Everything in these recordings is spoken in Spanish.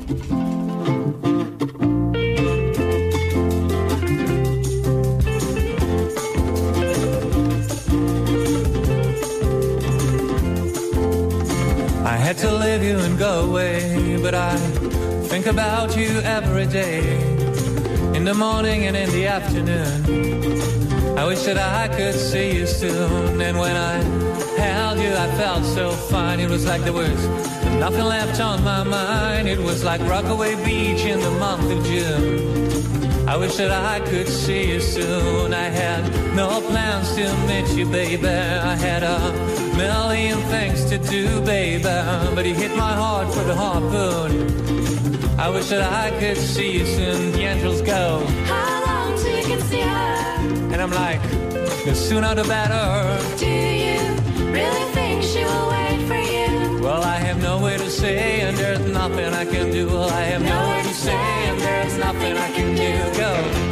I had to leave you and go away, but I think about you every day, in the morning and in the afternoon. I wish that I could see you soon, and when I held you I felt so fine. It was like there was nothing left on my mind. It was like Rockaway Beach in the month of June. I wish that I could see you soon. I had no plans to meet you, baby. I had a million things to do, baby, but you hit my heart with a harpoon. I wish that I could see you soon. The angels go, how long till you can see her? And I'm like, the sooner the better. Do you really think she will wait for you? Well, I have nowhere to say, and there's nothing I can do. Well, I have nowhere to say, and there's nothing I can do. Go.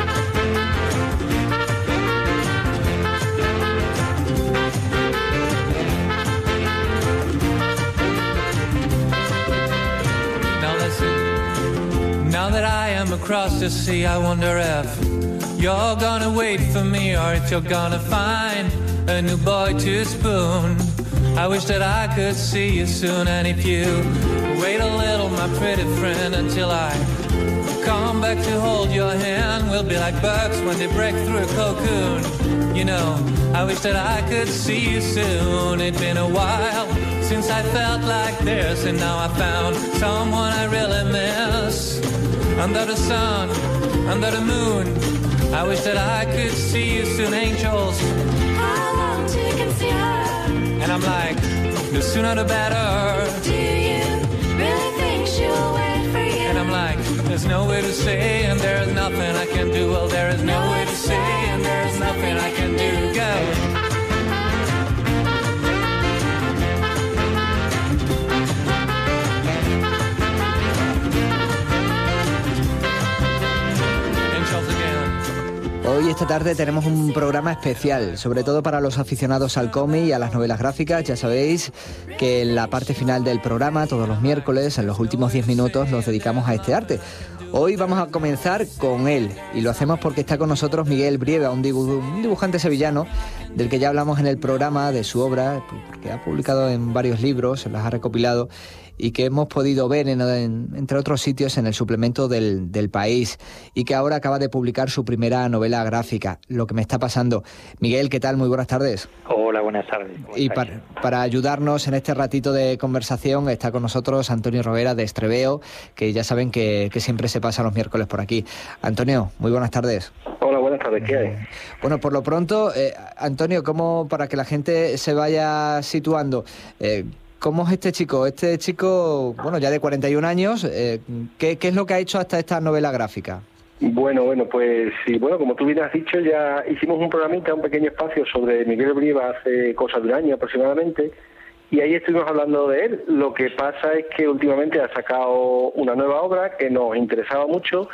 Now listen, now that I am across the sea, I wonder if you're gonna wait for me, or if you're gonna find a new boy to spoon. I wish that I could see you soon, and if you wait a little, my pretty friend, until I come back to hold your hand, we'll be like birds when they break through a cocoon. You know, I wish that I could see you soon. It's been a while since I felt like this, and now I found someone I really miss. Under the sun, under the moon, I wish that I could see you soon, angels. How long till you can see her? And I'm like, the sooner the better. Do you really think she'll wait for you? And I'm like, there's no way to say, and there's nothing I can do. Well, there is no way to say, and there's nothing I can do. Go. Hoy, esta tarde, tenemos un programa especial, sobre todo para los aficionados al cómic y a las novelas gráficas. Ya sabéis que en la parte final del programa, todos los miércoles, en los últimos 10 minutos, los dedicamos a este arte. Hoy vamos a comenzar con él, y lo hacemos porque está con nosotros Miguel Brieva, un dibujante sevillano, del que ya hablamos en el programa, de su obra, que ha publicado en varios libros, las ha recopilado, y que hemos podido ver, entre otros sitios, en el suplemento del País, y que ahora acaba de publicar su primera novela gráfica, Lo que me está pasando. Miguel, ¿qué tal? Muy buenas tardes. Hola, buenas tardes. Y para ayudarnos en este ratito de conversación está con nosotros Antonio Rovera, de Estreveo, que ya saben que siempre se pasa los miércoles por aquí. Antonio, muy buenas tardes. Hola, buenas tardes. ¿Qué hay? Bueno, por lo pronto, Antonio, ¿cómo, para que la gente se vaya situando, cómo es este chico? Este chico, bueno, ya de 41 años, ¿qué es lo que ha hecho hasta esta novela gráfica? Bueno, pues sí, como tú bien has dicho, ya hicimos un programita, un pequeño espacio sobre Miguel Brieva hace cosa de un año aproximadamente, y ahí estuvimos hablando de él. Lo que pasa es que últimamente ha sacado una nueva obra que nos interesaba mucho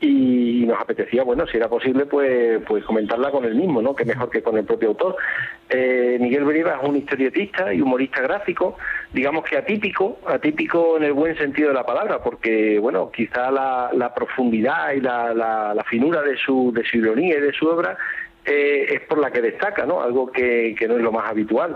y nos apetecía, si era posible, pues comentarla con él mismo, ¿no? Que mejor que con el propio autor. Miguel Brieva es un historietista y humorista gráfico, digamos que atípico en el buen sentido de la palabra, porque, quizá la profundidad y la finura de su ironía y de su obra es por la que destaca, ¿no? Algo que no es lo más habitual.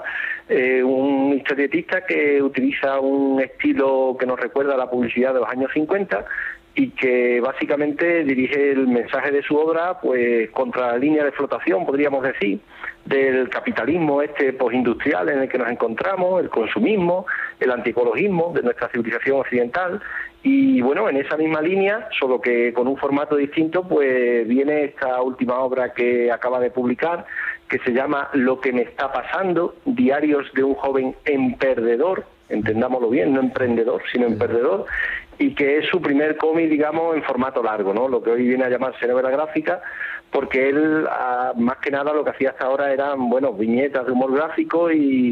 Un historietista que utiliza un estilo que nos recuerda a la publicidad de los años 50 y que básicamente dirige el mensaje de su obra pues contra la línea de flotación, podríamos decir, del capitalismo postindustrial en el que nos encontramos, el consumismo, el antiecologismo de nuestra civilización occidental. Y en esa misma línea, solo que con un formato distinto, pues viene esta última obra que acaba de publicar, que se llama Lo que me está pasando, diarios de un joven emperdedor, entendámoslo bien, no emprendedor, sino emperdedor, y que es su primer cómic, digamos, en formato largo, ¿no? Lo que hoy viene a llamarse novela gráfica, porque él, más que nada, lo que hacía hasta ahora eran, viñetas de humor gráfico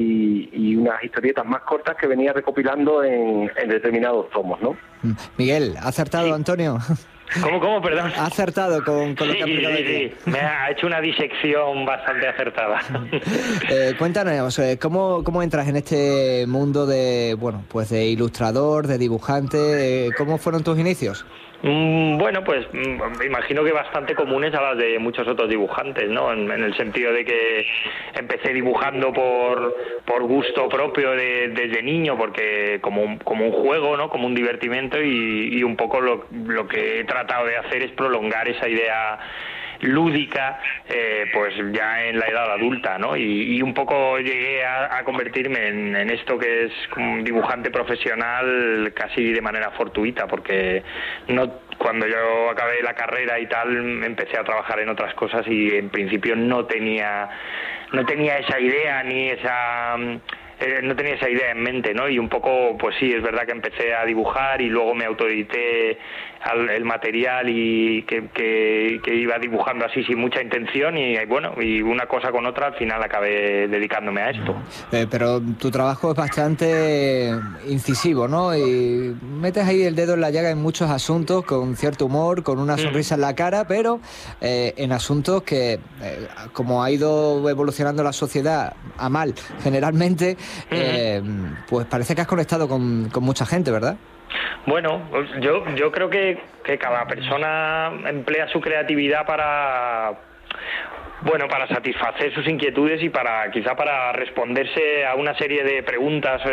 y unas historietas más cortas que venía recopilando en determinados tomos, ¿no? Miguel, ¿ha acertado, sí, Antonio? ¿Cómo? Perdón. Ha acertado con lo que ha aplicado aquí. Sí. Me ha hecho una disección bastante acertada. Cuéntanos, ¿cómo entras en este mundo de, bueno, pues de ilustrador, de dibujante? ¿Cómo fueron tus inicios? Bueno, pues me imagino que bastante comunes a las de muchos otros dibujantes, ¿no? En el sentido de que empecé dibujando por gusto propio desde niño, porque como un juego, ¿no? Como un divertimento, y un poco lo que he tratado de hacer es prolongar esa idea lúdica, pues ya en la edad adulta, ¿no? Y un poco llegué a convertirme en esto que es un dibujante profesional casi de manera fortuita, porque cuando yo acabé la carrera y tal, empecé a trabajar en otras cosas y en principio no tenía esa idea no tenía esa idea en mente, ¿no? Y un poco, pues sí, es verdad que empecé a dibujar y luego me autoedité el material y que iba dibujando así sin mucha intención, y bueno, y una cosa con otra al final acabé dedicándome a esto. Pero tu trabajo es bastante incisivo, ¿no? Y metes ahí el dedo en la llaga en muchos asuntos, con cierto humor, con una sonrisa en la cara, pero en asuntos que, como ha ido evolucionando la sociedad a mal, generalmente, pues parece que has conectado con mucha gente, ¿verdad? Bueno, yo creo que cada persona emplea su creatividad para satisfacer sus inquietudes y quizá para responderse a una serie de preguntas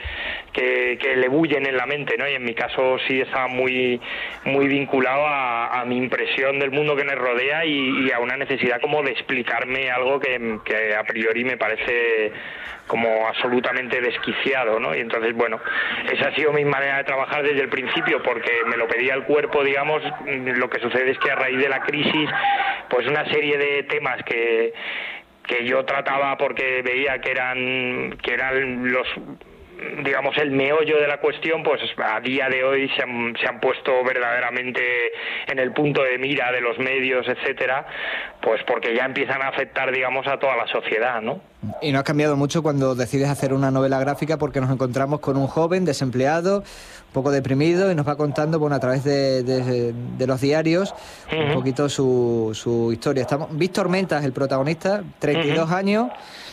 que le bullen en la mente, ¿no? Y en mi caso sí estaba muy vinculado a mi impresión del mundo que me rodea y a una necesidad como de explicarme algo que a priori me parece como absolutamente desquiciado, ¿no? Y entonces, bueno, esa ha sido mi manera de trabajar desde el principio, porque me lo pedía el cuerpo, digamos. Lo que sucede es que a raíz de la crisis, pues una serie de temas que yo trataba porque veía que eran los, digamos, el meollo de la cuestión, pues a día de hoy se han puesto verdaderamente en el punto de mira de los medios, etcétera, pues porque ya empiezan a afectar, digamos, a toda la sociedad, ¿no? Y no ha cambiado mucho cuando decides hacer una novela gráfica, porque nos encontramos con un joven desempleado, un poco deprimido, y nos va contando, bueno, a través de los diarios, un poquito su historia. Víctor Menta es el protagonista, 32 años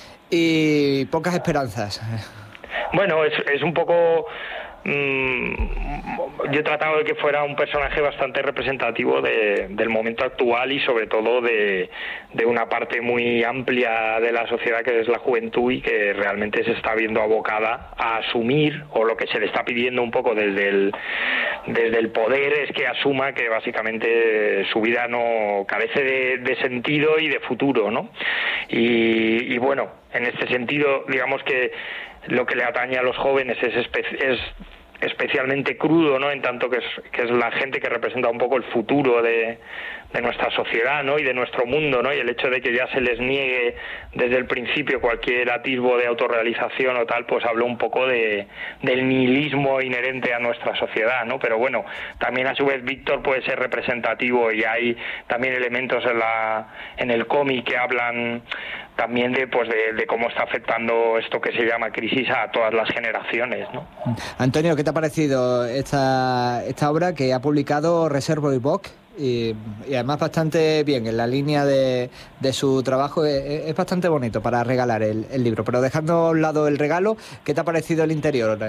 y pocas esperanzas. Bueno, es un poco... yo he tratado de que fuera un personaje bastante representativo del momento actual y sobre todo de una parte muy amplia de la sociedad, que es la juventud, y que realmente se está viendo abocada a asumir, o lo que se le está pidiendo un poco desde el poder es que asuma que básicamente su vida no carece de sentido y de futuro, ¿no? Y bueno, en este sentido, digamos que lo que le atañe a los jóvenes es especialmente crudo, ¿no? En tanto que es la gente que representa un poco el futuro de nuestra sociedad, ¿no? Y de nuestro mundo, ¿no? Y el hecho de que ya se les niegue desde el principio cualquier atisbo de autorrealización o tal, pues habla un poco del nihilismo inherente a nuestra sociedad, ¿no? Pero bueno, también a su vez Víctor puede ser representativo, y hay también elementos en el cómic que hablan también de cómo está afectando esto que se llama crisis a todas las generaciones, ¿no? Antonio, ¿qué te ha parecido esta obra que ha publicado Reservoir Book? Y además bastante bien, en la línea de su trabajo, es bastante bonito para regalar el libro. Pero dejando a un lado el regalo, ¿qué te ha parecido el interior?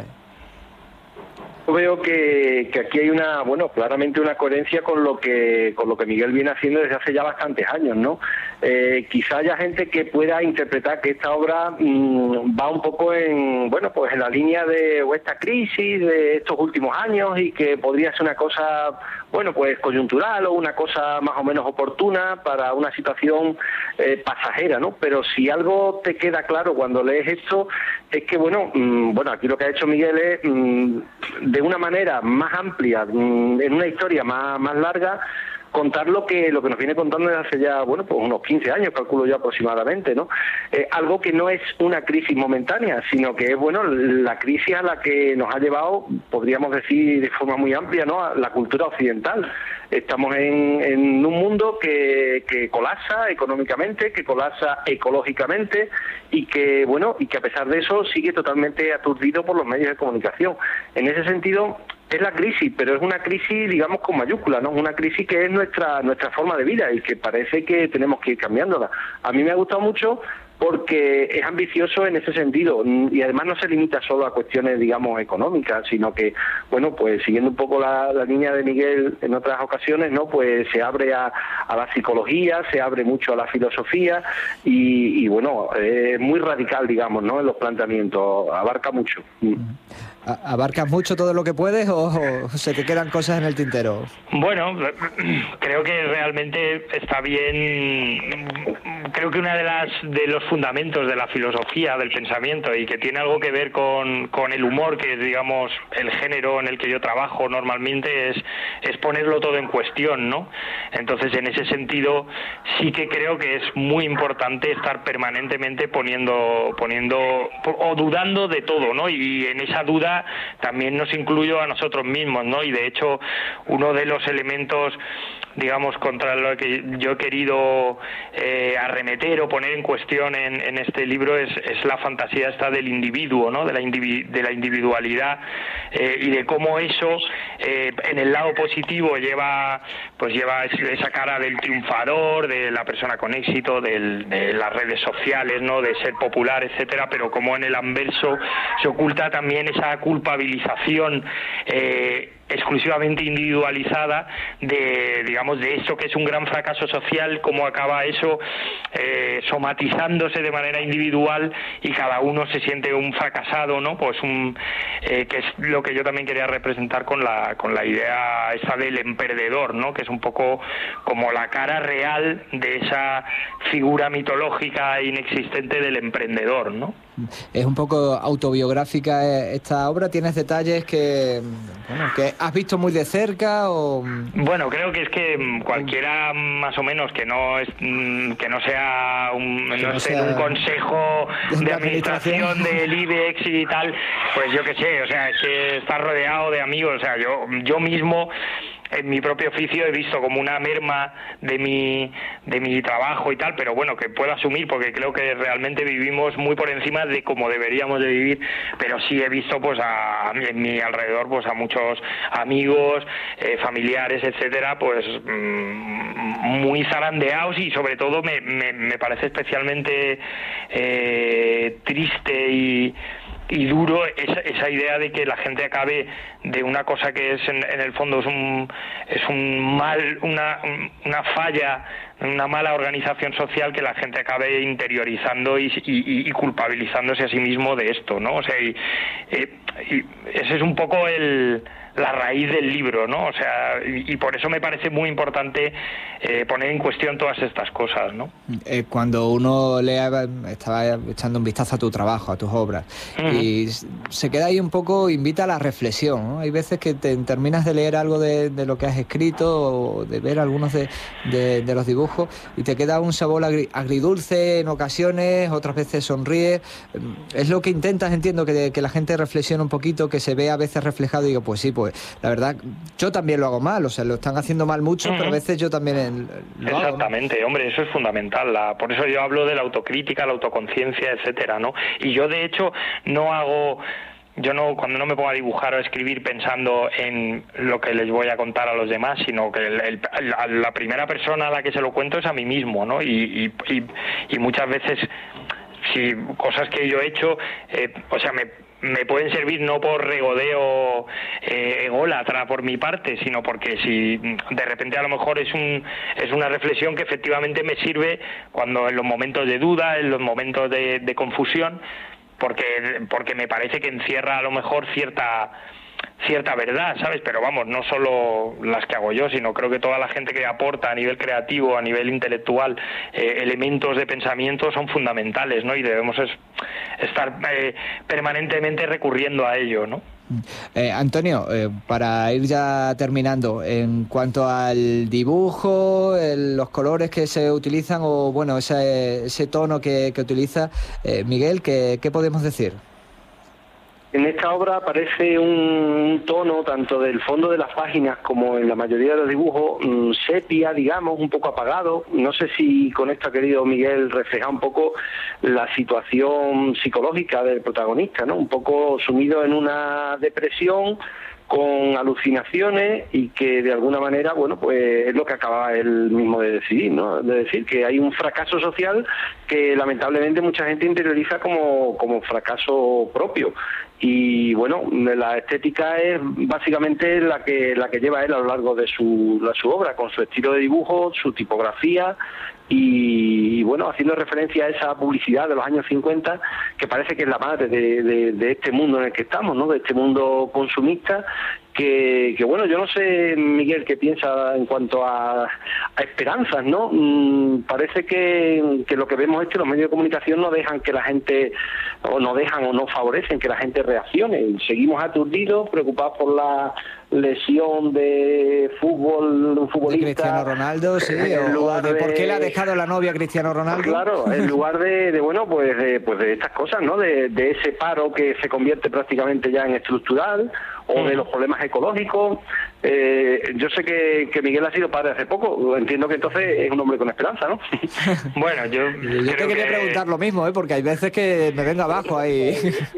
Yo veo que aquí hay claramente una coherencia con lo que Miguel viene haciendo desde hace ya bastantes años, ¿no? Quizá haya gente que pueda interpretar que esta obra va un poco en la línea de esta crisis de estos últimos años, y que podría ser una cosa, coyuntural, o una cosa más o menos oportuna para una situación pasajera, ¿no? Pero si algo te queda claro cuando lees esto, es que aquí lo que ha hecho Miguel es de una manera más amplia, en una historia más larga, contar lo que nos viene contando desde hace ya, unos 15 años, calculo yo aproximadamente, ¿no? Algo que no es una crisis momentánea, sino que es, la crisis a la que nos ha llevado, podríamos decir de forma muy amplia, ¿no?, a la cultura occidental. Estamos en un mundo que colapsa económicamente, que colapsa ecológicamente, y que a pesar de eso sigue totalmente aturdido por los medios de comunicación. En ese sentido, es la crisis, pero es una crisis, digamos, con mayúscula, ¿no? Una crisis que es nuestra forma de vida y que parece que tenemos que ir cambiándola. A mí me ha gustado mucho porque es ambicioso en ese sentido y además no se limita solo a cuestiones, digamos, económicas, sino que, bueno, pues siguiendo un poco la línea de Miguel en otras ocasiones, ¿no? Pues se abre a la psicología, se abre mucho a la filosofía y bueno, es muy radical, digamos, ¿no? En los planteamientos, abarca mucho. ¿Abarcas mucho todo lo que puedes o se te quedan cosas en el tintero? Bueno, creo que realmente está bien. Creo que una de los fundamentos de la filosofía, del pensamiento, y que tiene algo que ver con el humor, que es, digamos, el género en el que yo trabajo normalmente, es ponerlo todo en cuestión, ¿no? Entonces, en ese sentido, sí que creo que es muy importante estar permanentemente poniendo o dudando de todo, ¿no? Y en esa duda también nos incluyo a nosotros mismos, ¿no? Y de hecho, uno de los elementos, digamos, contra lo que yo he querido arremeter o poner en cuestión en este libro es la fantasía esta del individuo, ¿no? De la individualidad y de cómo eso en el lado positivo lleva esa cara del triunfador, de la persona con éxito, de las redes sociales, ¿no? De ser popular, etcétera, pero como en el anverso se oculta también esa culpabilización exclusivamente individualizada de eso que es un gran fracaso social, cómo acaba eso somatizándose de manera individual y cada uno se siente un fracasado, ¿no? Pues que es lo que yo también quería representar con la idea esa del emprendedor, ¿no? Que es un poco como la cara real de esa figura mitológica e inexistente del emprendedor, ¿no? Es un poco autobiográfica esta obra. ¿Tienes detalles que has visto muy de cerca o...? Bueno, creo que es que cualquiera más o menos que no sea un consejo de administración del IBEX y tal, pues yo qué sé, o sea, es que estar rodeado de amigos, o sea, yo mismo en mi propio oficio he visto como una merma de mi trabajo y tal, pero bueno, que puedo asumir porque creo que realmente vivimos muy por encima de como deberíamos de vivir, pero sí he visto pues en mi alrededor pues a muchos amigos, familiares, etcétera, pues muy zarandeados y sobre todo me parece especialmente triste y duro esa idea de que la gente acabe de una cosa que es en el fondo es un mal, una falla, una mala organización social, que la gente acabe interiorizando y culpabilizándose a sí mismo de esto, ¿no? O sea, y ese es un poco la raíz del libro, ¿no? O sea, y por eso me parece muy importante poner en cuestión todas estas cosas, ¿no? Cuando uno estaba echando un vistazo a tu trabajo, a tus obras, y se queda ahí un poco, invita a la reflexión, ¿no? Hay veces que terminas de leer algo de lo que has escrito o de ver algunos de los dibujos y te queda un sabor agridulce en ocasiones, otras veces sonríes. Es lo que intentas, entiendo, que la gente reflexione un poquito, que se vea a veces reflejado y digo, pues sí, pues la verdad, yo también lo hago mal, o sea, lo están haciendo mal mucho, pero a veces yo también lo hago. Exactamente, hombre, eso es fundamental, por eso yo hablo de la autocrítica, la autoconciencia, etcétera, ¿no? Y yo, de hecho, cuando no me pongo a dibujar o a escribir pensando en lo que les voy a contar a los demás, sino que la primera persona a la que se lo cuento es a mí mismo, ¿no? Y muchas veces, si cosas que yo he hecho, o sea, me pueden servir no por regodeo ególatra por mi parte, sino porque si de repente a lo mejor es una reflexión que efectivamente me sirve cuando en los momentos de duda, en los momentos de confusión, porque me parece que encierra a lo mejor cierta verdad, ¿sabes? Pero vamos, no solo las que hago yo, sino creo que toda la gente que aporta a nivel creativo, a nivel intelectual, elementos de pensamiento son fundamentales, ¿no? Y debemos estar permanentemente recurriendo a ello, ¿no? Antonio, para ir ya terminando, en cuanto al dibujo, los colores que se utilizan o bueno, ese tono que utiliza Miguel, ¿qué podemos decir? En esta obra aparece un tono, tanto del fondo de las páginas como en la mayoría de los dibujos, sepia, digamos, un poco apagado. No sé si con esto ha querido Miguel reflejar un poco la situación psicológica del protagonista, ¿no? Un poco sumido en una depresión, con alucinaciones y que de alguna manera, bueno, pues es lo que acaba él mismo de decidir, ¿no? De decir que hay un fracaso social que lamentablemente mucha gente interioriza como fracaso propio. Y bueno, la estética es básicamente la que lleva él a lo largo de su obra, con su estilo de dibujo, su tipografía y bueno, haciendo referencia a esa publicidad de los años 50 que parece que es la madre de este mundo en el que estamos, ¿no? De este mundo consumista que bueno, yo no sé, Miguel, qué piensa en cuanto a esperanzas, ¿no? Parece que lo que vemos es que los medios de comunicación no dejan que la gente, o no favorecen que la gente reaccione. Seguimos aturdidos, preocupados por la lesión de un futbolista. De Cristiano Ronaldo, sí, o de por qué le ha dejado la novia a Cristiano Ronaldo. Claro, en lugar de estas cosas, ¿no? De ese paro que se convierte prácticamente ya en estructural, o de los problemas ecológicos. Yo sé que Miguel ha sido padre hace poco, entiendo que entonces es un hombre con esperanza, ¿no? Bueno, yo te quería preguntar lo mismo, porque hay veces que me vengo abajo ahí.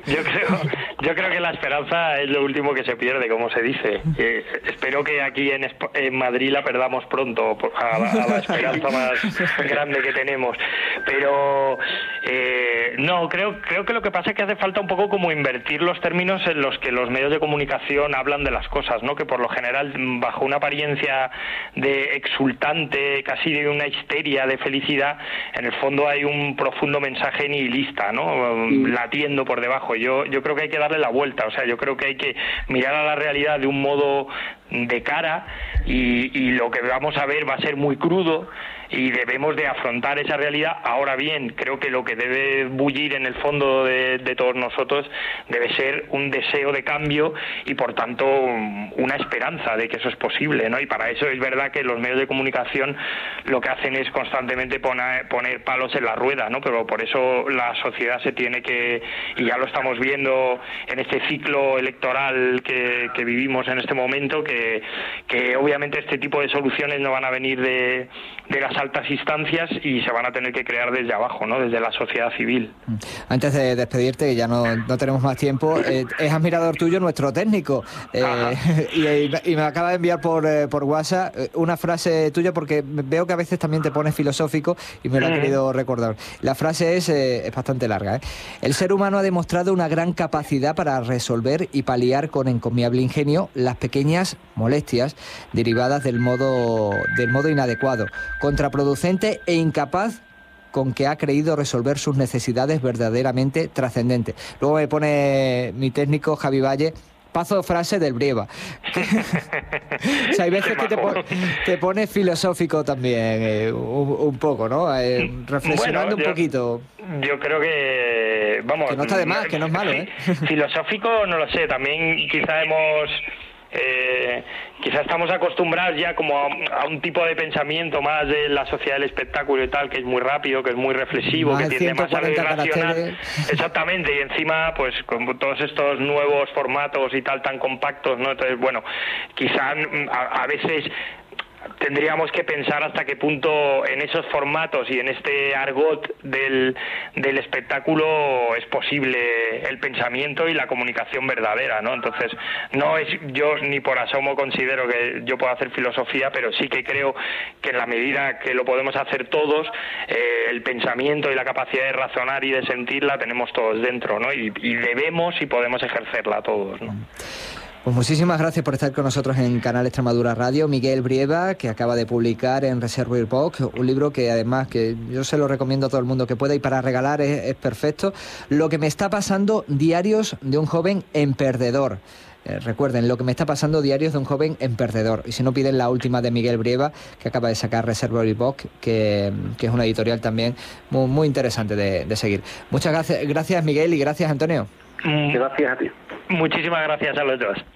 Yo creo que la esperanza es lo último que se pierde, como se dice. Espero que aquí en Madrid la perdamos pronto, a la esperanza más grande que tenemos. Pero no, creo que lo que pasa es que hace falta un poco como invertir los términos en los que los medios de comunicación hablan de las cosas, ¿no? Que por lo general, bajo una apariencia de exultante, casi de una histeria de felicidad, en el fondo hay un profundo mensaje nihilista, ¿no? Latiendo por debajo. Yo creo que hay que darle la vuelta, o sea, yo creo que hay que mirar a la realidad de un modo de cara y lo que vamos a ver va a ser muy crudo y debemos de afrontar esa realidad. Ahora bien, creo que lo que debe bullir en el fondo de todos nosotros debe ser un deseo de cambio y por tanto una esperanza de que eso es posible, ¿no? Y para eso es verdad que los medios de comunicación lo que hacen es constantemente poner palos en la rueda, ¿no? Pero por eso la sociedad se tiene que, y ya lo estamos viendo en este ciclo electoral que vivimos en este momento, que obviamente este tipo de soluciones no van a venir de las altas instancias y se van a tener que crear desde abajo, ¿no? Desde la sociedad civil. Antes de despedirte, que ya no tenemos más tiempo, es admirador tuyo nuestro técnico y me acaba de enviar por WhatsApp una frase tuya, porque veo que a veces también te pones filosófico y me lo he querido recordar. La frase es bastante larga, ¿eh? El ser humano ha demostrado una gran capacidad para resolver y paliar con encomiable ingenio las pequeñas molestias derivadas del modo inadecuado, contraproducente e incapaz con que ha creído resolver sus necesidades verdaderamente trascendentes. Luego me pone mi técnico Javi Valle, paso frase del Brieva. O sea, hay veces que te pones filosófico también, un poco, ¿no? Reflexionando un poquito. Yo creo que, vamos... Que no está de más, que no es malo, ¿eh? Filosófico, no lo sé, también quizá quizás estamos acostumbrados ya como a un tipo de pensamiento más de la sociedad del espectáculo y tal, que es muy rápido, que es muy reflexivo, que tiende más a lo irracional. Exactamente, y encima pues con todos estos nuevos formatos y tal tan compactos, ¿no? Entonces, bueno, quizás a veces tendríamos que pensar hasta qué punto en esos formatos y en este argot del espectáculo es posible el pensamiento y la comunicación verdadera, ¿no? Entonces, yo ni por asomo considero que yo pueda hacer filosofía, pero sí que creo que en la medida que lo podemos hacer todos, el pensamiento y la capacidad de razonar y de sentir la tenemos todos dentro, ¿no? Y debemos y podemos ejercerla todos, ¿no? Pues muchísimas gracias por estar con nosotros en Canal Extremadura Radio. Miguel Brieva, que acaba de publicar en Reservoir Box, un libro que además que yo se lo recomiendo a todo el mundo que pueda y para regalar es perfecto. Lo que me está pasando, diarios de un joven emperdedor. Recuerden, lo que me está pasando, diarios de un joven emperdedor. Y si no, piden la última de Miguel Brieva, que acaba de sacar Reservoir Box, que es una editorial también muy, muy interesante de seguir. Muchas gracias Miguel, y gracias Antonio. Gracias a ti. Muchísimas gracias a los dos.